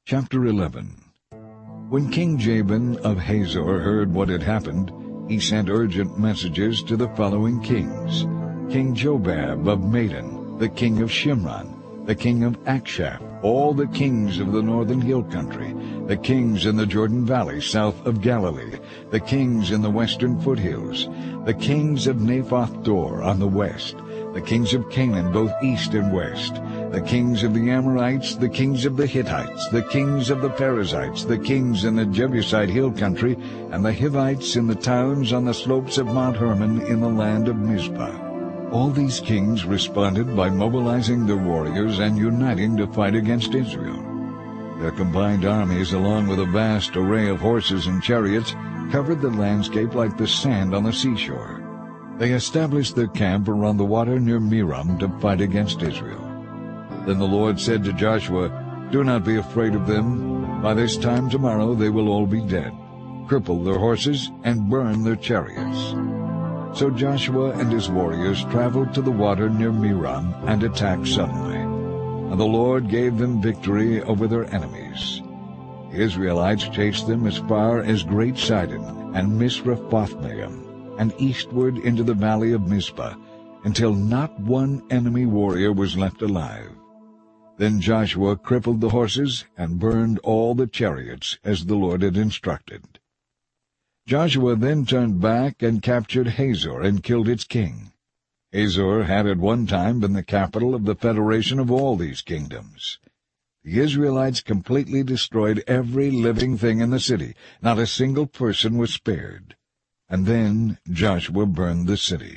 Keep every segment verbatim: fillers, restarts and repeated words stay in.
Chapter eleven. When King Jabin of Hazor heard what had happened, he sent urgent messages to the following kings: King Jobab of Madon, the king of Shimron, the king of Akshaph, all the kings of the northern hill country, the kings in the Jordan Valley south of Galilee, the kings in the western foothills, the kings of Naphoth Dor on the west, the kings of Canaan both east and west, the kings of the Amorites, the kings of the Hittites, the kings of the Perizzites, the kings in the Jebusite hill country, and the Hivites in the towns on the slopes of Mount Hermon in the land of Mizpah. All these kings responded by mobilizing their warriors and uniting to fight against Israel. Their combined armies, along with a vast array of horses and chariots, covered the landscape like the sand on the seashore. They established their camp around the water near Merom to fight against Israel. Then the Lord said to Joshua, "Do not be afraid of them. By this time tomorrow they will all be dead. Cripple their horses and burn their chariots." So Joshua and his warriors traveled to the water near Merom and attacked suddenly. And the Lord gave them victory over their enemies. The Israelites chased them as far as Great Sidon and Misrephothmaim, and eastward into the valley of Mizpah, until not one enemy warrior was left alive. Then Joshua crippled the horses and burned all the chariots, as the Lord had instructed. Joshua then turned back and captured Hazor and killed its king. Hazor had at one time been the capital of the federation of all these kingdoms. The Israelites completely destroyed every living thing in the city. Not a single person was spared. And then Joshua burned the city.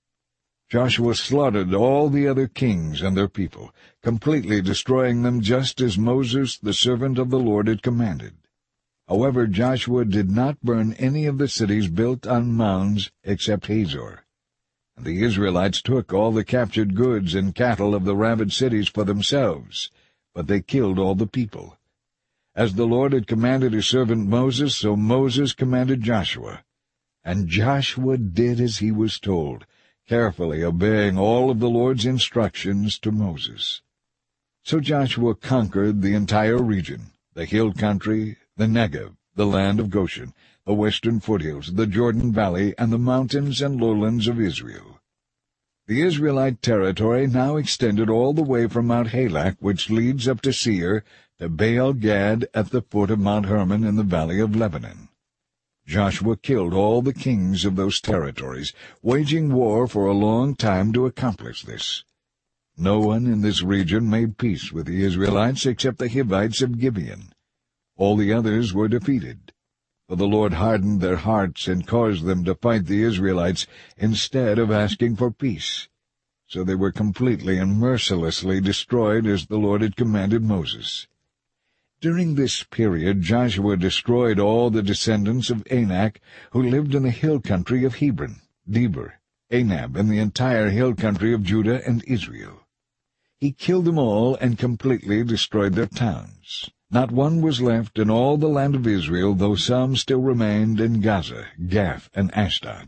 Joshua slaughtered all the other kings and their people, completely destroying them just as Moses, the servant of the Lord, had commanded. However, Joshua did not burn any of the cities built on mounds except Hazor. And the Israelites took all the captured goods and cattle of the ravaged cities for themselves, but they killed all the people. As the Lord had commanded his servant Moses, so Moses commanded Joshua. And Joshua did as he was told, carefully obeying all of the Lord's instructions to Moses. So Joshua conquered the entire region, the hill country, the Negev, the land of Goshen, the western foothills, the Jordan Valley, and the mountains and lowlands of Israel. The Israelite territory now extended all the way from Mount Halak, which leads up to Seir, to Baal-Gad at the foot of Mount Hermon in the valley of Lebanon. Joshua killed all the kings of those territories, waging war for a long time to accomplish this. No one in this region made peace with the Israelites except the Hivites of Gibeon. All the others were defeated, for the Lord hardened their hearts and caused them to fight the Israelites instead of asking for peace. So they were completely and mercilessly destroyed as the Lord had commanded Moses. During this period Joshua destroyed all the descendants of Anak who lived in the hill country of Hebron, Debir, Anab, and the entire hill country of Judah and Israel. He killed them all and completely destroyed their towns. Not one was left in all the land of Israel, though some still remained in Gaza, Gath, and Ashdod.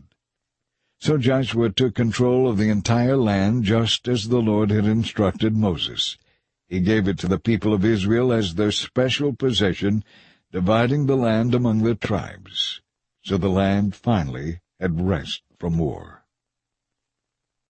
So Joshua took control of the entire land just as the Lord had instructed Moses. He gave it to the people of Israel as their special possession, dividing the land among the tribes. So the land finally had rest from war.